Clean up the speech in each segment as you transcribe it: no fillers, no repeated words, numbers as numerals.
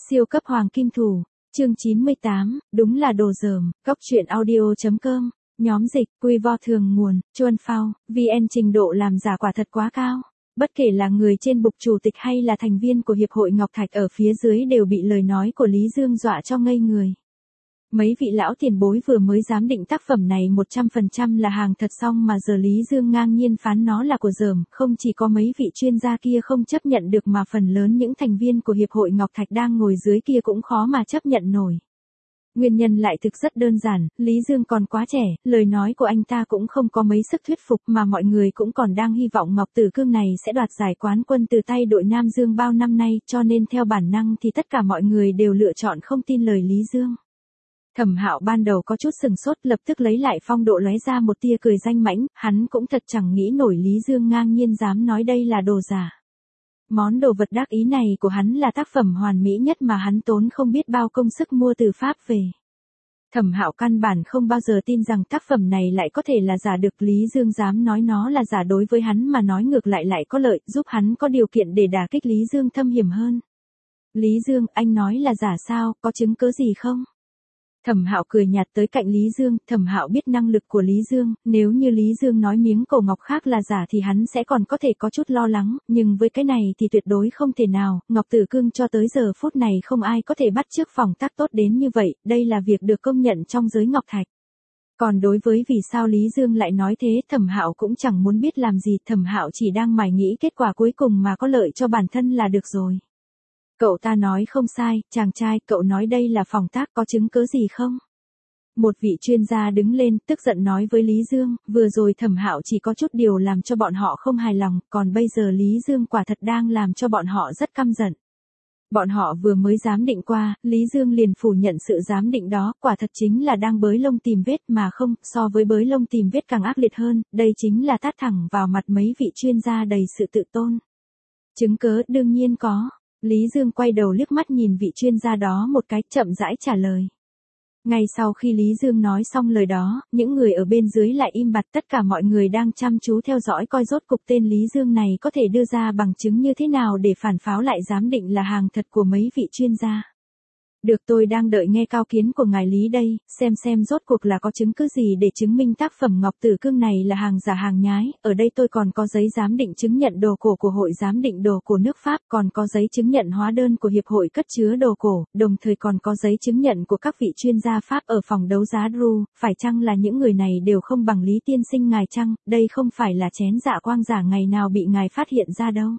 Siêu cấp hoàng kim thủ, chương 98, đúng là đồ dởm, góc truyện audio.com, nhóm dịch, quy vo thường nguồn, Chuan Phao, VN trình độ làm giả quả thật quá cao. Bất kể là người trên bục chủ tịch hay là thành viên của Hiệp hội Ngọc Thạch ở phía dưới đều bị lời nói của Lý Dương dọa cho ngây người. Mấy vị lão tiền bối vừa mới giám định tác phẩm này 100% là hàng thật xong mà giờ Lý Dương ngang nhiên phán nó là của dởm, không chỉ có mấy vị chuyên gia kia không chấp nhận được mà phần lớn những thành viên của Hiệp hội Ngọc Thạch đang ngồi dưới kia cũng khó mà chấp nhận nổi. Nguyên nhân lại thực rất đơn giản, Lý Dương còn quá trẻ, lời nói của anh ta cũng không có mấy sức thuyết phục mà mọi người cũng còn đang hy vọng Ngọc Tử Cương này sẽ đoạt giải quán quân từ tay đội Nam Dương bao năm nay, cho nên theo bản năng thì tất cả mọi người đều lựa chọn không tin lời Lý Dương. Thẩm Hạo ban đầu có chút sừng sốt, lập tức lấy lại phong độ lóe ra một tia cười danh mãnh, hắn cũng thật chẳng nghĩ nổi Lý Dương ngang nhiên dám nói đây là đồ giả. Món đồ vật đắc ý này của hắn là tác phẩm hoàn mỹ nhất mà hắn tốn không biết bao công sức mua từ Pháp về. Thẩm Hạo căn bản không bao giờ tin rằng tác phẩm này lại có thể là giả được, Lý Dương dám nói nó là giả đối với hắn mà nói ngược lại lại có lợi, giúp hắn có điều kiện để đả kích Lý Dương thâm hiểm hơn. Lý Dương, anh nói là giả sao, có chứng cứ gì không? Thẩm Hạo cười nhạt tới cạnh Lý Dương, Thẩm Hạo biết năng lực của Lý Dương, nếu như Lý Dương nói miếng cổ ngọc khác là giả thì hắn sẽ còn có thể có chút lo lắng, nhưng với cái này thì tuyệt đối không thể nào, Ngọc Tử Cương cho tới giờ phút này không ai có thể bắt chước phòng tác tốt đến như vậy, đây là việc được công nhận trong giới Ngọc Thạch. Còn đối với vì sao Lý Dương lại nói thế, Thẩm Hạo cũng chẳng muốn biết làm gì, Thẩm Hạo chỉ đang mải nghĩ kết quả cuối cùng mà có lợi cho bản thân là được rồi. Cậu ta nói không sai, chàng trai, cậu nói đây là phòng tác, có chứng cứ gì không? Một vị chuyên gia đứng lên, tức giận nói với Lý Dương, vừa rồi Thẩm Hạo chỉ có chút điều làm cho bọn họ không hài lòng, còn bây giờ Lý Dương quả thật đang làm cho bọn họ rất căm giận. Bọn họ vừa mới giám định qua, Lý Dương liền phủ nhận sự giám định đó, quả thật chính là đang bới lông tìm vết mà không, so với bới lông tìm vết càng ác liệt hơn, đây chính là tát thẳng vào mặt mấy vị chuyên gia đầy sự tự tôn. Chứng cứ đương nhiên có. Lý Dương quay đầu liếc mắt nhìn vị chuyên gia đó một cái, chậm rãi trả lời. Ngay sau khi Lý Dương nói xong lời đó, những người ở bên dưới lại im bặt, tất cả mọi người đang chăm chú theo dõi coi rốt cục tên Lý Dương này có thể đưa ra bằng chứng như thế nào để phản pháo lại giám định là hàng thật của mấy vị chuyên gia. Được, tôi đang đợi nghe cao kiến của ngài Lý đây, xem rốt cuộc là có chứng cứ gì để chứng minh tác phẩm Ngọc Tử Cương này là hàng giả hàng nhái, ở đây tôi còn có giấy giám định chứng nhận đồ cổ của Hội Giám định Đồ Cổ nước Pháp, còn có giấy chứng nhận hóa đơn của Hiệp hội Cất chứa Đồ Cổ, đồng thời còn có giấy chứng nhận của các vị chuyên gia Pháp ở phòng đấu giá Dru, phải chăng là những người này đều không bằng Lý tiên sinh ngài chăng, đây không phải là chén dạ quang giả ngày nào bị ngài phát hiện ra đâu.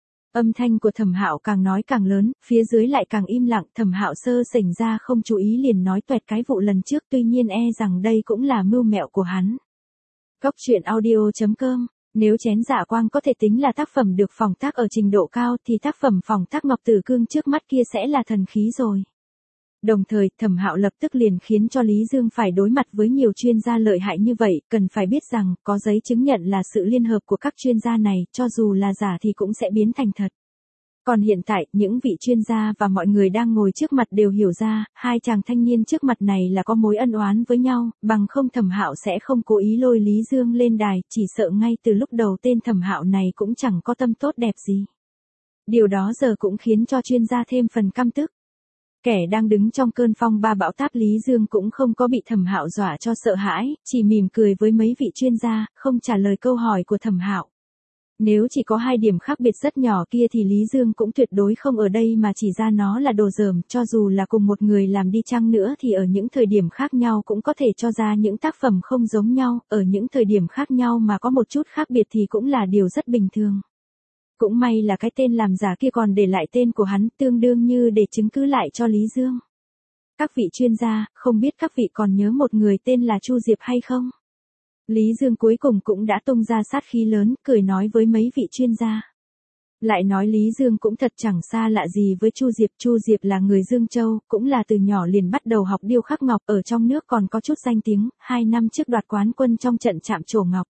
Âm thanh của Thẩm Hạo càng nói càng lớn, phía dưới lại càng im lặng, Thẩm Hạo sơ sảnh ra không chú ý liền nói toẹt cái vụ lần trước, tuy nhiên e rằng đây cũng là mưu mẹo của hắn. Góc truyện audio.com, nếu chén dạ quang có thể tính là tác phẩm được phòng tác ở trình độ cao thì tác phẩm phòng tác Ngọc Tử Cương trước mắt kia sẽ là thần khí rồi. Đồng thời, Thẩm Hạo lập tức liền khiến cho Lý Dương phải đối mặt với nhiều chuyên gia lợi hại như vậy, cần phải biết rằng, có giấy chứng nhận là sự liên hợp của các chuyên gia này, cho dù là giả thì cũng sẽ biến thành thật. Còn hiện tại, những vị chuyên gia và mọi người đang ngồi trước mặt đều hiểu ra, hai chàng thanh niên trước mặt này là có mối ân oán với nhau, bằng không Thẩm Hạo sẽ không cố ý lôi Lý Dương lên đài, chỉ sợ ngay từ lúc đầu tên Thẩm Hạo này cũng chẳng có tâm tốt đẹp gì. Điều đó giờ cũng khiến cho chuyên gia thêm phần căm tức. Kẻ đang đứng trong cơn phong ba bão táp Lý Dương cũng không có bị Thẩm Hạo dọa cho sợ hãi, chỉ mỉm cười với mấy vị chuyên gia, không trả lời câu hỏi của Thẩm Hạo. Nếu chỉ có hai điểm khác biệt rất nhỏ kia thì Lý Dương cũng tuyệt đối không ở đây mà chỉ ra nó là đồ dởm, cho dù là cùng một người làm đi chăng nữa thì ở những thời điểm khác nhau cũng có thể cho ra những tác phẩm không giống nhau, ở những thời điểm khác nhau mà có một chút khác biệt thì cũng là điều rất bình thường. Cũng may là cái tên làm giả kia còn để lại tên của hắn, tương đương như để chứng cứ lại cho Lý Dương. Các vị chuyên gia, không biết các vị còn nhớ một người tên là Chu Diệp hay không? Lý Dương cuối cùng cũng đã tung ra sát khí lớn, cười nói với mấy vị chuyên gia. Lại nói Lý Dương cũng thật chẳng xa lạ gì với Chu Diệp là người Dương Châu, cũng là từ nhỏ liền bắt đầu học điêu khắc ngọc, ở trong nước còn có chút danh tiếng, 2 năm trước đoạt quán quân trong trận chạm trổ ngọc.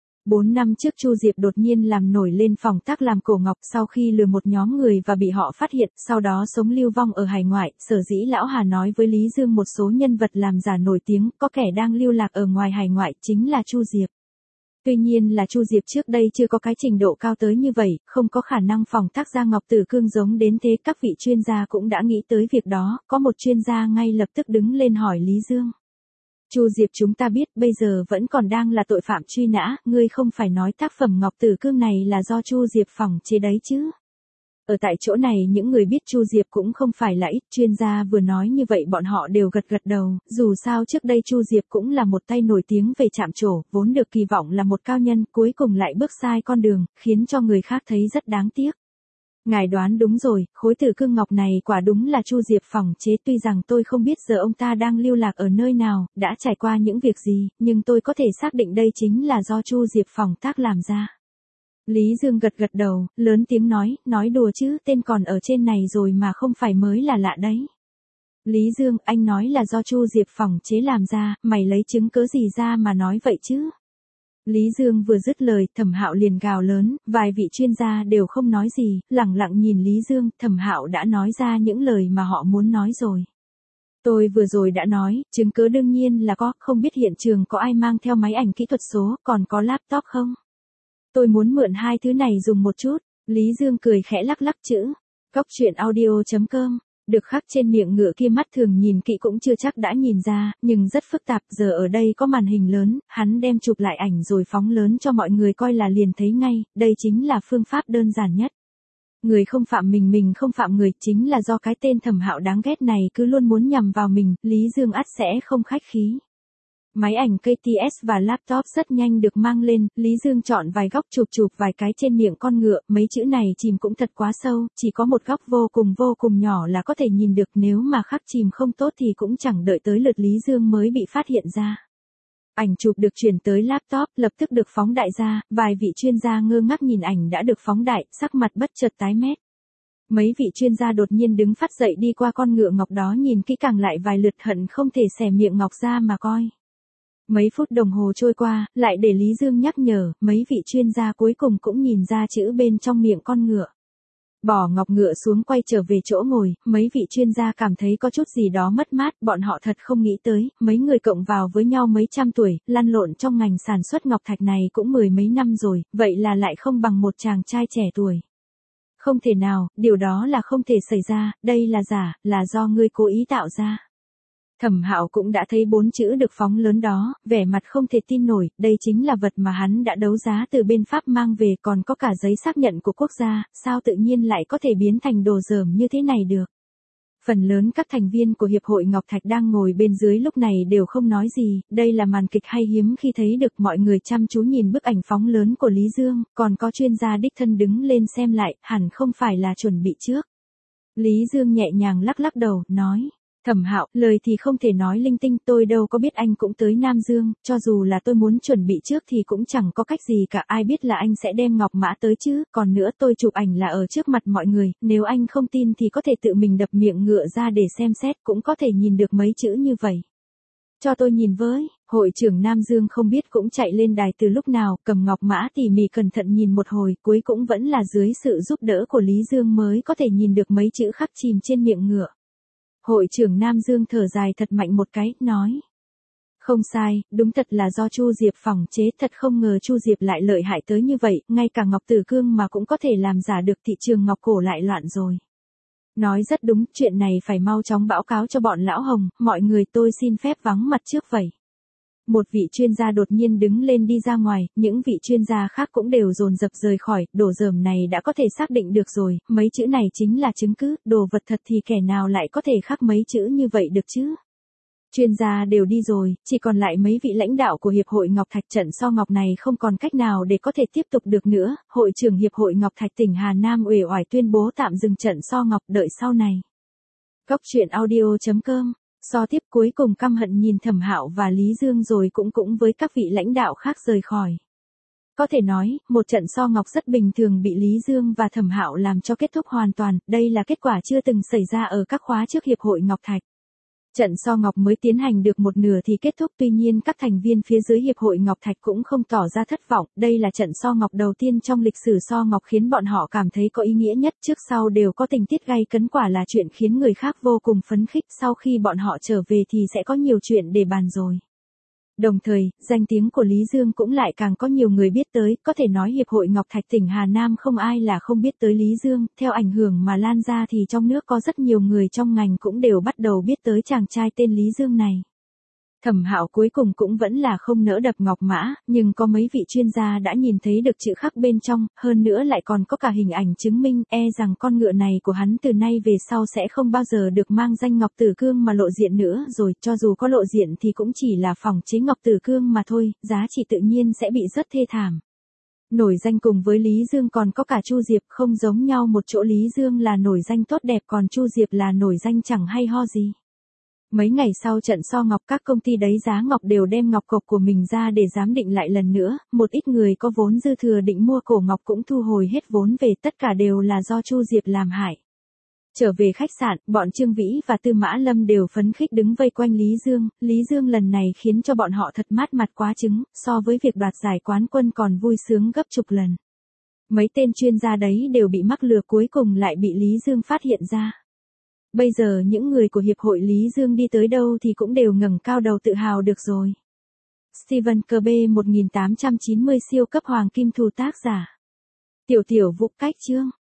4 năm trước Chu Diệp đột nhiên làm nổi lên phòng tác làm cổ ngọc sau khi lừa một nhóm người và bị họ phát hiện, sau đó sống lưu vong ở hải ngoại, sở dĩ Lão Hà nói với Lý Dương một số nhân vật làm giả nổi tiếng, có kẻ đang lưu lạc ở ngoài hải ngoại chính là Chu Diệp. Tuy nhiên là Chu Diệp trước đây chưa có cái trình độ cao tới như vậy, không có khả năng phỏng tác ra Ngọc Tử Cương giống đến thế. Các vị chuyên gia cũng đã nghĩ tới việc đó, có một chuyên gia ngay lập tức đứng lên hỏi Lý Dương. Chu Diệp, chúng ta biết bây giờ vẫn còn đang là tội phạm truy nã, ngươi không phải nói tác phẩm Ngọc Tử Cương này là do Chu Diệp phỏng chế đấy chứ? Ở tại chỗ này những người biết Chu Diệp cũng không phải là ít, chuyên gia vừa nói như vậy bọn họ đều gật gật đầu, dù sao trước đây Chu Diệp cũng là một tay nổi tiếng về chạm trổ, vốn được kỳ vọng là một cao nhân, cuối cùng lại bước sai con đường, khiến cho người khác thấy rất đáng tiếc. Ngài đoán đúng rồi, khối tử cương ngọc này quả đúng là Chu Diệp phỏng chế, tuy rằng tôi không biết giờ ông ta đang lưu lạc ở nơi nào, đã trải qua những việc gì, nhưng tôi có thể xác định đây chính là do Chu Diệp phỏng tác làm ra. Lý Dương gật gật đầu, lớn tiếng nói đùa chứ, tên còn ở trên này rồi mà không phải mới là lạ đấy. Lý Dương, anh nói là do Chu Diệp phỏng chế làm ra, mày lấy chứng cớ gì ra mà nói vậy chứ? Lý Dương vừa dứt lời, Thẩm Hạo liền gào lớn, vài vị chuyên gia đều không nói gì, lẳng lặng nhìn Lý Dương, Thẩm Hạo đã nói ra những lời mà họ muốn nói rồi. Tôi vừa rồi đã nói, chứng cứ đương nhiên là có, không biết hiện trường có ai mang theo máy ảnh kỹ thuật số, còn có laptop không? Tôi muốn mượn hai thứ này dùng một chút. Lý Dương cười khẽ lắc lắc chữ. Cóc truyện audio.com. Được khắc trên miệng ngựa kia mắt thường nhìn kỹ cũng chưa chắc đã nhìn ra, nhưng rất phức tạp. Giờ ở đây có màn hình lớn, hắn đem chụp lại ảnh rồi phóng lớn cho mọi người coi là liền thấy ngay, đây chính là phương pháp đơn giản nhất. Người không phạm mình không phạm người, chính là do cái tên Thẩm Hạo đáng ghét này cứ luôn muốn nhằm vào mình, Lý Dương ắt sẽ không khách khí. Máy ảnh KTS và laptop rất nhanh được mang lên, Lý Dương chọn vài góc chụp vài cái trên miệng con ngựa, mấy chữ này chìm cũng thật quá sâu, chỉ có một góc vô cùng nhỏ là có thể nhìn được, nếu mà khắc chìm không tốt thì cũng chẳng đợi tới lượt Lý Dương mới bị phát hiện ra. Ảnh chụp được chuyển tới laptop, lập tức được phóng đại ra, vài vị chuyên gia ngơ ngác nhìn ảnh đã được phóng đại, sắc mặt bất chợt tái mét. Mấy vị chuyên gia đột nhiên đứng phát dậy đi qua con ngựa ngọc đó nhìn kỹ càng lại vài lượt, hận không thể xẻ miệng ngọc ra mà coi. Mấy phút đồng hồ trôi qua, lại để Lý Dương nhắc nhở, mấy vị chuyên gia cuối cùng cũng nhìn ra chữ bên trong miệng con ngựa. Bỏ ngọc ngựa xuống quay trở về chỗ ngồi, mấy vị chuyên gia cảm thấy có chút gì đó mất mát, bọn họ thật không nghĩ tới, mấy người cộng vào với nhau mấy trăm tuổi, lăn lộn trong ngành sản xuất ngọc thạch này cũng mười mấy năm rồi, vậy là lại không bằng một chàng trai trẻ tuổi. Không thể nào, điều đó là không thể xảy ra, đây là giả, là do ngươi cố ý tạo ra. Thẩm Hạo cũng đã thấy 4 chữ được phóng lớn đó, vẻ mặt không thể tin nổi, đây chính là vật mà hắn đã đấu giá từ bên Pháp mang về, còn có cả giấy xác nhận của quốc gia, sao tự nhiên lại có thể biến thành đồ dởm như thế này được. Phần lớn các thành viên của Hiệp hội Ngọc Thạch đang ngồi bên dưới lúc này đều không nói gì, đây là màn kịch hay hiếm khi thấy được, mọi người chăm chú nhìn bức ảnh phóng lớn của Lý Dương, còn có chuyên gia đích thân đứng lên xem lại, hẳn không phải là chuẩn bị trước. Lý Dương nhẹ nhàng lắc lắc đầu, nói. Thẩm Hạo, lời thì không thể nói linh tinh, tôi đâu có biết anh cũng tới Nam Dương, cho dù là tôi muốn chuẩn bị trước thì cũng chẳng có cách gì cả, ai biết là anh sẽ đem ngọc mã tới chứ, còn nữa tôi chụp ảnh là ở trước mặt mọi người, nếu anh không tin thì có thể tự mình đập miệng ngựa ra để xem xét, cũng có thể nhìn được mấy chữ như vậy. Cho tôi nhìn với, hội trưởng Nam Dương không biết cũng chạy lên đài từ lúc nào, cầm ngọc mã tỉ mỉ cẩn thận nhìn một hồi, cuối cũng vẫn là dưới sự giúp đỡ của Lý Dương mới có thể nhìn được mấy chữ khắc chìm trên miệng ngựa. Hội trưởng Nam Dương thở dài thật mạnh một cái, nói. Không sai, đúng thật là do Chu Diệp phỏng chế, thật không ngờ Chu Diệp lại lợi hại tới như vậy, ngay cả ngọc tử cương mà cũng có thể làm giả được, thị trường ngọc cổ lại loạn rồi. Nói rất đúng, chuyện này phải mau chóng báo cáo cho bọn lão Hồng, mọi người tôi xin phép vắng mặt trước vậy. Một vị chuyên gia đột nhiên đứng lên đi ra ngoài, những vị chuyên gia khác cũng đều dồn dập rời khỏi, đồ dởm này đã có thể xác định được rồi, mấy chữ này chính là chứng cứ, đồ vật thật thì kẻ nào lại có thể khắc mấy chữ như vậy được chứ? Chuyên gia đều đi rồi, chỉ còn lại mấy vị lãnh đạo của Hiệp hội Ngọc Thạch, trận so ngọc này không còn cách nào để có thể tiếp tục được nữa, hội trưởng Hiệp hội Ngọc Thạch tỉnh Hà Nam uể oải tuyên bố tạm dừng trận so ngọc, đợi sau này. Cóc truyện audio.com. So tiếp cuối cùng căm hận nhìn Thẩm Hạo và Lý Dương rồi cũng với các vị lãnh đạo khác rời khỏi. Có thể nói, một trận so ngọc rất bình thường bị Lý Dương và Thẩm Hạo làm cho kết thúc hoàn toàn, đây là kết quả chưa từng xảy ra ở các khóa trước Hiệp hội Ngọc Thạch. Trận so ngọc mới tiến hành được một nửa thì kết thúc, tuy nhiên các thành viên phía dưới Hiệp hội Ngọc Thạch cũng không tỏ ra thất vọng, đây là trận so ngọc đầu tiên trong lịch sử so ngọc khiến bọn họ cảm thấy có ý nghĩa nhất, trước sau đều có tình tiết gay cấn, quả là chuyện khiến người khác vô cùng phấn khích, sau khi bọn họ trở về thì sẽ có nhiều chuyện để bàn rồi. Đồng thời, danh tiếng của Lý Dương cũng lại càng có nhiều người biết tới, có thể nói Hiệp hội Ngọc Thạch tỉnh Hà Nam không ai là không biết tới Lý Dương, theo ảnh hưởng mà lan ra thì trong nước có rất nhiều người trong ngành cũng đều bắt đầu biết tới chàng trai tên Lý Dương này. Thẩm Hạo cuối cùng cũng vẫn là không nỡ đập ngọc mã, nhưng có mấy vị chuyên gia đã nhìn thấy được chữ khắc bên trong, hơn nữa lại còn có cả hình ảnh chứng minh, rằng con ngựa này của hắn từ nay về sau sẽ không bao giờ được mang danh Ngọc Tử Cương mà lộ diện nữa rồi, cho dù có lộ diện thì cũng chỉ là phỏng chế Ngọc Tử Cương mà thôi, giá trị tự nhiên sẽ bị rất thê thảm. Nổi danh cùng với Lý Dương còn có cả Chu Diệp, không giống nhau một chỗ Lý Dương là nổi danh tốt đẹp còn Chu Diệp là nổi danh chẳng hay ho gì. Mấy ngày sau trận so ngọc các công ty đáy giá ngọc đều đem ngọc cộc của mình ra để giám định lại lần nữa, một ít người có vốn dư thừa định mua cổ ngọc cũng thu hồi hết vốn về, tất cả đều là do Chu Diệp làm hại. Trở về khách sạn, bọn Trương Vĩ và Tư Mã Lâm đều phấn khích đứng vây quanh Lý Dương lần này khiến cho bọn họ thật mát mặt quá trứng, so với việc đoạt giải quán quân còn vui sướng gấp chục lần. Mấy tên chuyên gia đấy đều bị mắc lừa cuối cùng lại bị Lý Dương phát hiện ra. Bây giờ những người của Hiệp hội Lý Dương đi tới đâu thì cũng đều ngẩng cao đầu tự hào được rồi. Stephen Kirby 1890 siêu cấp hoàng kim thủ tác giả. Tiểu Vũ cách chương.